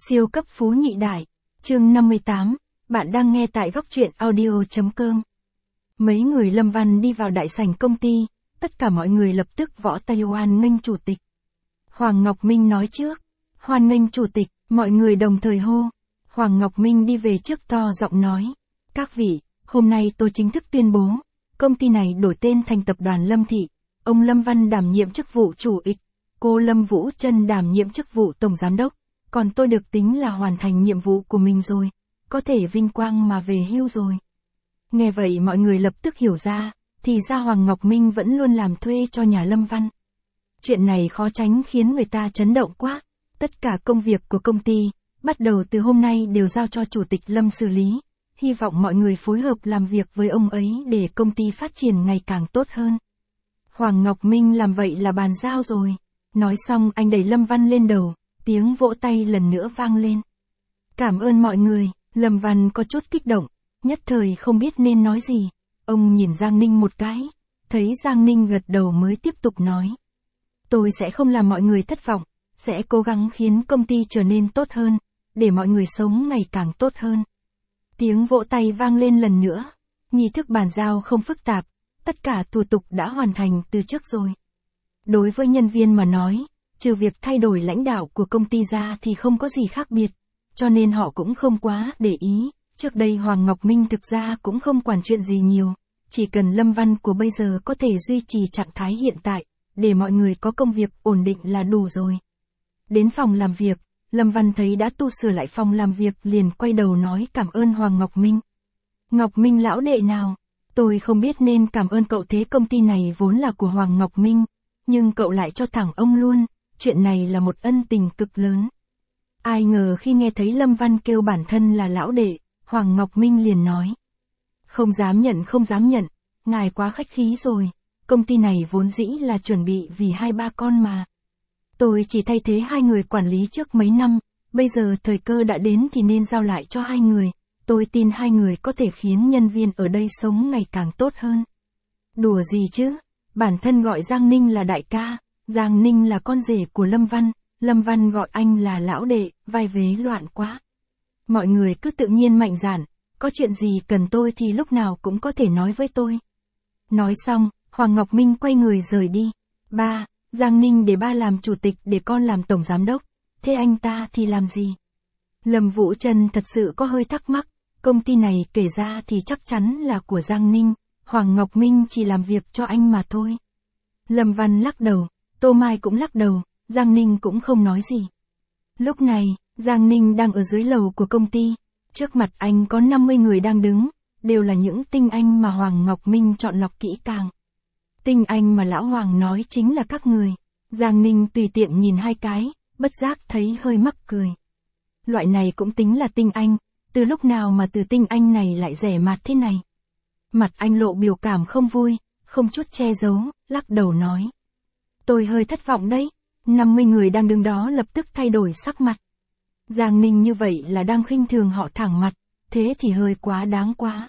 Siêu cấp phú nhị đại, chương 58, bạn đang nghe tại góc truyện audio.com. Mấy người Lâm Văn đi vào đại sảnh công ty, tất cả mọi người lập tức võ tay hoan nghênh chủ tịch. Hoàng Ngọc Minh nói trước, hoan nghênh chủ tịch, mọi người đồng thời hô. Hoàng Ngọc Minh đi về trước to giọng nói, các vị, hôm nay tôi chính thức tuyên bố, công ty này đổi tên thành tập đoàn Lâm Thị, ông Lâm Văn đảm nhiệm chức vụ chủ ịch, cô Lâm Vũ Trân đảm nhiệm chức vụ tổng giám đốc. Còn tôi được tính là hoàn thành nhiệm vụ của mình rồi, có thể vinh quang mà về hưu rồi. Nghe vậy mọi người lập tức hiểu ra, thì ra Hoàng Ngọc Minh vẫn luôn làm thuê cho nhà Lâm Văn. Chuyện này khó tránh khiến người ta chấn động quá. Tất cả công việc của công ty, bắt đầu từ hôm nay đều giao cho Chủ tịch Lâm xử lý. Hy vọng mọi người phối hợp làm việc với ông ấy để công ty phát triển ngày càng tốt hơn. Hoàng Ngọc Minh làm vậy là bàn giao rồi. Nói xong anh đẩy Lâm Văn lên đầu. Tiếng vỗ tay lần nữa vang lên. Cảm ơn mọi người, Lâm Văn có chút kích động, nhất thời không biết nên nói gì. Ông nhìn Giang Ninh một cái, thấy Giang Ninh gật đầu mới tiếp tục nói. Tôi sẽ không làm mọi người thất vọng, sẽ cố gắng khiến công ty trở nên tốt hơn, để mọi người sống ngày càng tốt hơn. Tiếng vỗ tay vang lên lần nữa, nghi thức bàn giao không phức tạp, tất cả thủ tục đã hoàn thành từ trước rồi. Đối với nhân viên mà nói, trừ việc thay đổi lãnh đạo của công ty ra thì không có gì khác biệt, cho nên họ cũng không quá để ý. Trước đây Hoàng Ngọc Minh thực ra cũng không quản chuyện gì nhiều, chỉ cần Lâm Văn của bây giờ có thể duy trì trạng thái hiện tại, để mọi người có công việc ổn định là đủ rồi. Đến phòng làm việc, Lâm Văn thấy đã tu sửa lại phòng làm việc liền quay đầu nói cảm ơn Hoàng Ngọc Minh. Ngọc Minh lão đệ nào, tôi không biết nên cảm ơn cậu thế, công ty này vốn là của Hoàng Ngọc Minh, nhưng cậu lại cho thẳng ông luôn. Chuyện này là một ân tình cực lớn. Ai ngờ khi nghe thấy Lâm Văn kêu bản thân là lão đệ, Hoàng Ngọc Minh liền nói. Không dám nhận, ngài quá khách khí rồi, công ty này vốn dĩ là chuẩn bị vì 2-3 con mà. Tôi chỉ thay thế 2 người quản lý trước mấy năm, bây giờ thời cơ đã đến thì nên giao lại cho 2 người, tôi tin 2 người có thể khiến nhân viên ở đây sống ngày càng tốt hơn. Đùa gì chứ, bản thân gọi Giang Ninh là đại ca. Giang Ninh là con rể của Lâm Văn, Lâm Văn gọi anh là lão đệ, vai vế loạn quá. Mọi người cứ tự nhiên mạnh dạn, có chuyện gì cần tôi thì lúc nào cũng có thể nói với tôi. Nói xong, Hoàng Ngọc Minh quay người rời đi. Ba, Giang Ninh để ba làm chủ tịch để con làm tổng giám đốc, thế anh ta thì làm gì? Lâm Vũ Trân thật sự có hơi thắc mắc, công ty này kể ra thì chắc chắn là của Giang Ninh, Hoàng Ngọc Minh chỉ làm việc cho anh mà thôi. Lâm Văn lắc đầu. Tô Mai cũng lắc đầu, Giang Ninh cũng không nói gì. Lúc này, Giang Ninh đang ở dưới lầu của công ty, trước mặt anh có 50 người đang đứng, đều là những tinh anh mà Hoàng Ngọc Minh chọn lọc kỹ càng. Tinh anh mà lão Hoàng nói chính là các người. Giang Ninh tùy tiện nhìn 2 cái, bất giác thấy hơi mắc cười. Loại này cũng tính là tinh anh, từ lúc nào mà từ tinh anh này lại rẻ mạt thế này. Mặt anh lộ biểu cảm không vui, không chút che giấu, lắc đầu nói. Tôi hơi thất vọng đấy, 50 người đang đứng đó lập tức thay đổi sắc mặt. Giang Ninh như vậy là đang khinh thường họ thẳng mặt, thế thì hơi quá đáng quá.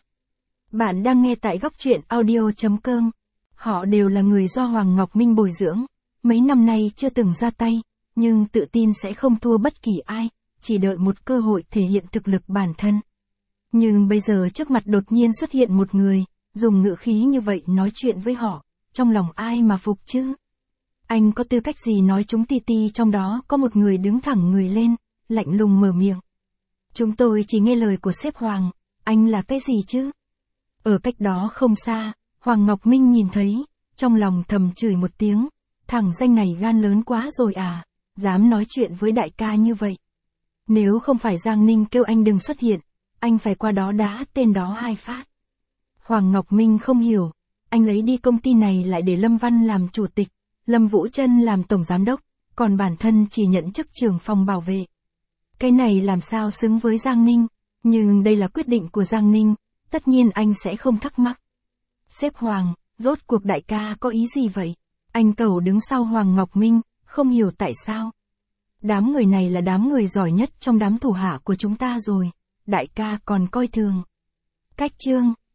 Bạn đang nghe tại góc truyện audio.com. Họ đều là người do Hoàng Ngọc Minh bồi dưỡng, mấy năm nay chưa từng ra tay, nhưng tự tin sẽ không thua bất kỳ ai, chỉ đợi một cơ hội thể hiện thực lực bản thân. Nhưng bây giờ trước mặt đột nhiên xuất hiện một người, dùng ngữ khí như vậy nói chuyện với họ, trong lòng ai mà phục chứ? Anh có tư cách gì nói chúng? Ti trong đó có một người đứng thẳng người lên, lạnh lùng mở miệng. Chúng tôi chỉ nghe lời của sếp Hoàng, anh là cái gì chứ? Ở cách đó không xa, Hoàng Ngọc Minh nhìn thấy, trong lòng thầm chửi một tiếng, thằng danh này gan lớn quá rồi à, dám nói chuyện với đại ca như vậy. Nếu không phải Giang Ninh kêu anh đừng xuất hiện, anh phải qua đó đá tên đó 2 phát. Hoàng Ngọc Minh không hiểu, anh lấy đi công ty này lại để Lâm Văn làm chủ tịch. Lâm Vũ Trân làm tổng giám đốc, còn bản thân chỉ nhận chức trưởng phòng bảo vệ. Cái này làm sao xứng với Giang Ninh, nhưng đây là quyết định của Giang Ninh, tất nhiên anh sẽ không thắc mắc. Sếp Hoàng, rốt cuộc đại ca có ý gì vậy? Anh Cẩu đứng sau Hoàng Ngọc Minh, không hiểu tại sao. Đám người này là đám người giỏi nhất trong đám thủ hạ của chúng ta rồi, đại ca còn coi thường. Cách chương